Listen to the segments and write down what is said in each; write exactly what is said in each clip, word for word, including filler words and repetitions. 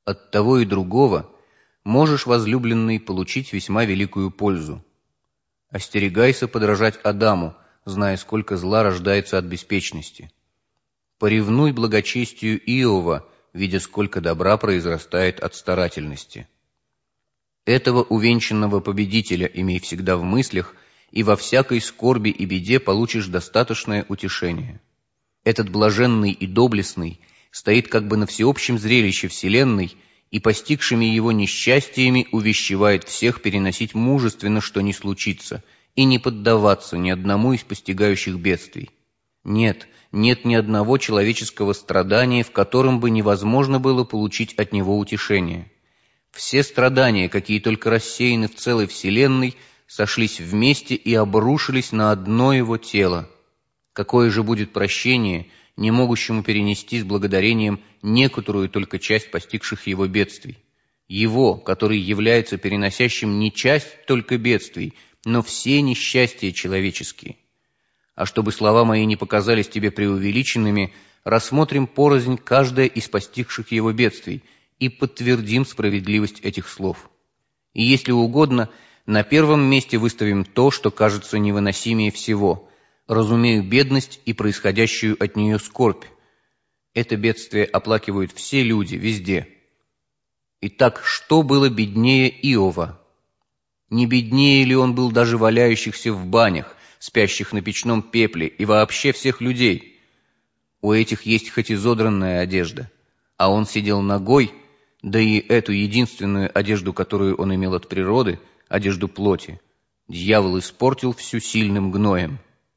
От того и другого можешь, возлюбленный, получить весьма великую пользу. Остерегайся подражать Адаму, зная, сколько зла рождается от беспечности. Поревнуй благочестию Иова, видя, сколько добра произрастает от старательности. Этого увенчанного победителя имей всегда в мыслях, и во всякой скорби и беде получишь достаточное утешение. Этот блаженный и доблестный стоит как бы на всеобщем зрелище вселенной, и постигшими его несчастьями увещевает всех переносить мужественно, что ни случится, и не поддаваться ни одному из постигающих бедствий. Нет, нет ни одного человеческого страдания, в котором бы невозможно было получить от него утешение. Все страдания, какие только рассеяны в целой вселенной, сошлись вместе и обрушились на одно его тело. Какое же будет прощение, не могущему перенести с благодарением некоторую только часть постигших его бедствий? Его, который является переносящим не часть только бедствий, но все несчастья человеческие. А чтобы слова мои не показались тебе преувеличенными, рассмотрим порознь каждое из постигших его бедствий и подтвердим справедливость этих слов. И если угодно, на первом месте выставим то, что кажется невыносимее всего. Разумею бедность и происходящую от нее скорбь. Это бедствие оплакивают все люди, везде. Итак, что было беднее Иова? Не беднее ли он был даже валяющихся в банях, спящих на печном пепле и вообще всех людей? У этих есть хоть изодранная одежда, а он сидел нагой, да и эту единственную одежду, которую он имел от природы, одежду плоти, дьявол испортил всю сильным гноем.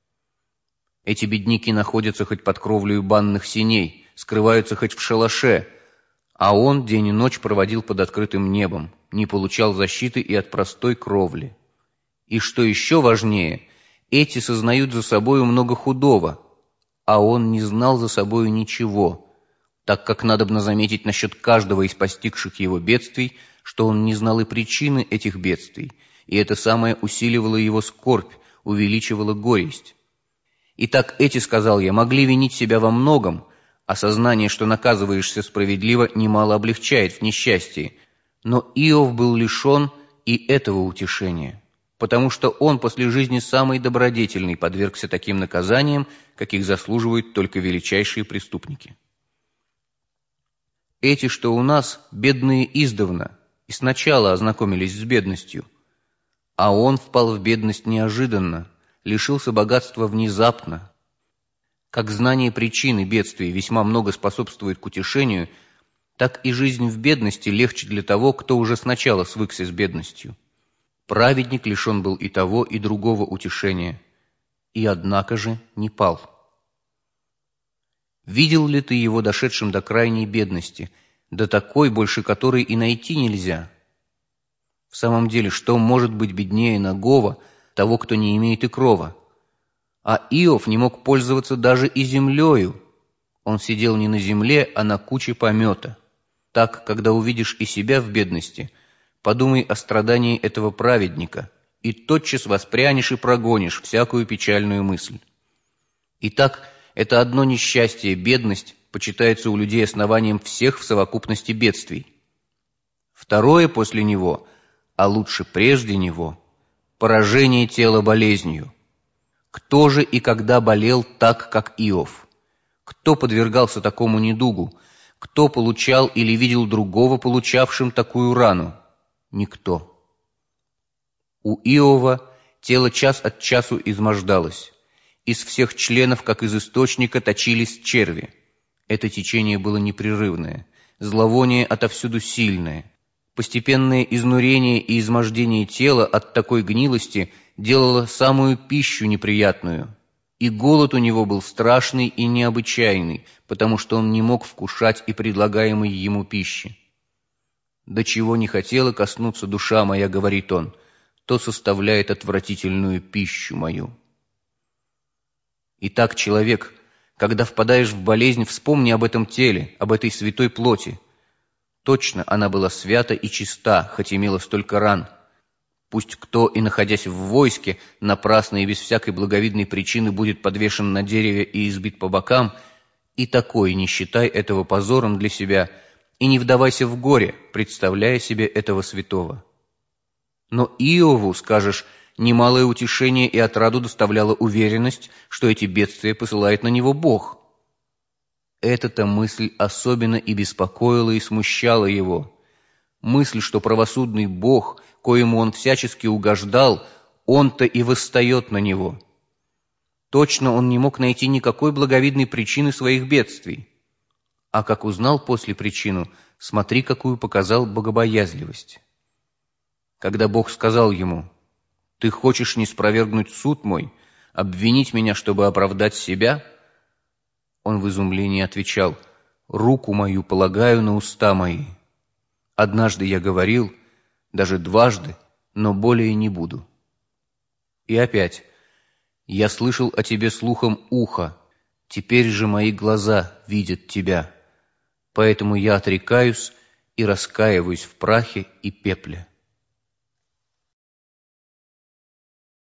Эти бедняки находятся хоть под кровлею банных сеней, скрываются хоть в шалаше, а он день и ночь проводил под открытым небом, не получал защиты и от простой кровли. И что еще важнее, эти сознают за собою много худого, а он не знал за собою ничего, так как надобно заметить насчет каждого из постигших его бедствий, что он не знал и причины этих бедствий, и это самое усиливало его скорбь, увеличивало горесть. Итак, эти, сказал я, могли винить себя во многом, а сознание, что наказываешься справедливо, немало облегчает в несчастье. Но Иов был лишен и этого утешения, потому что он после жизни самый добродетельный подвергся таким наказаниям, каких заслуживают только величайшие преступники. Эти, что у нас, бедные издавна, и сначала ознакомились с бедностью, а он впал в бедность неожиданно, лишился богатства внезапно. Как знание причины бедствий весьма много способствует к утешению, так и жизнь в бедности легче для того, кто уже сначала свыкся с бедностью. Праведник лишен был и того, и другого утешения, и однако же не пал. Видел ли ты его дошедшим до крайней бедности, до такой, больше которой и найти нельзя? В самом деле, что может быть беднее нагого, того, кто не имеет и крова? А Иов не мог пользоваться даже и землею. Он сидел не на земле, а на куче помета. Так, когда увидишь и себя в бедности, подумай о страдании этого праведника, и тотчас воспрянешь и прогонишь всякую печальную мысль. Итак, это одно несчастье, бедность, почитается у людей основанием всех в совокупности бедствий. Второе после него, а лучше прежде него, поражение тела болезнью. Кто же и когда болел так, как Иов? Кто подвергался такому недугу? Кто получал или видел другого, получавшим такую рану? Никто. У Иова тело час от часу измождалось. Из всех членов, как из источника, точились черви. Это течение было непрерывное, зловоние отовсюду сильное. Постепенное изнурение и измождение тела от такой гнилости делало самую пищу неприятную, и голод у него был страшный и необычайный, потому что он не мог вкушать и предлагаемой ему пищи. «До чего не хотела коснуться душа моя, — говорит он, — то составляет отвратительную пищу мою». Итак, человек, когда впадаешь в болезнь, вспомни об этом теле, об этой святой плоти. Точно она была свята и чиста, хоть имела столько ран. Пусть кто, и находясь в войске, напрасно и без всякой благовидной причины будет подвешен на дереве и избит по бокам, и такой не считай этого позором для себя, и не вдавайся в горе, представляя себе этого святого. Но Иову, скажешь, немалое утешение и отраду доставляла уверенность, что эти бедствия посылает на него Бог. Эта-то мысль особенно и беспокоила, и смущала его. Мысль, что правосудный Бог, коему он всячески угождал, он-то и восстает на него. Точно он не мог найти никакой благовидной причины своих бедствий. А как узнал после причину, смотри, какую показал богобоязливость. Когда Бог сказал ему: «Ты хочешь ниспровергнуть суд мой, обвинить меня, чтобы оправдать себя?» Он в изумлении отвечал: «Руку мою полагаю на уста мои. Однажды я говорил, даже дважды, но более не буду». И опять: «Я слышал о тебе слухом уха, теперь же мои глаза видят тебя. Поэтому я отрекаюсь и раскаиваюсь в прахе и пепле».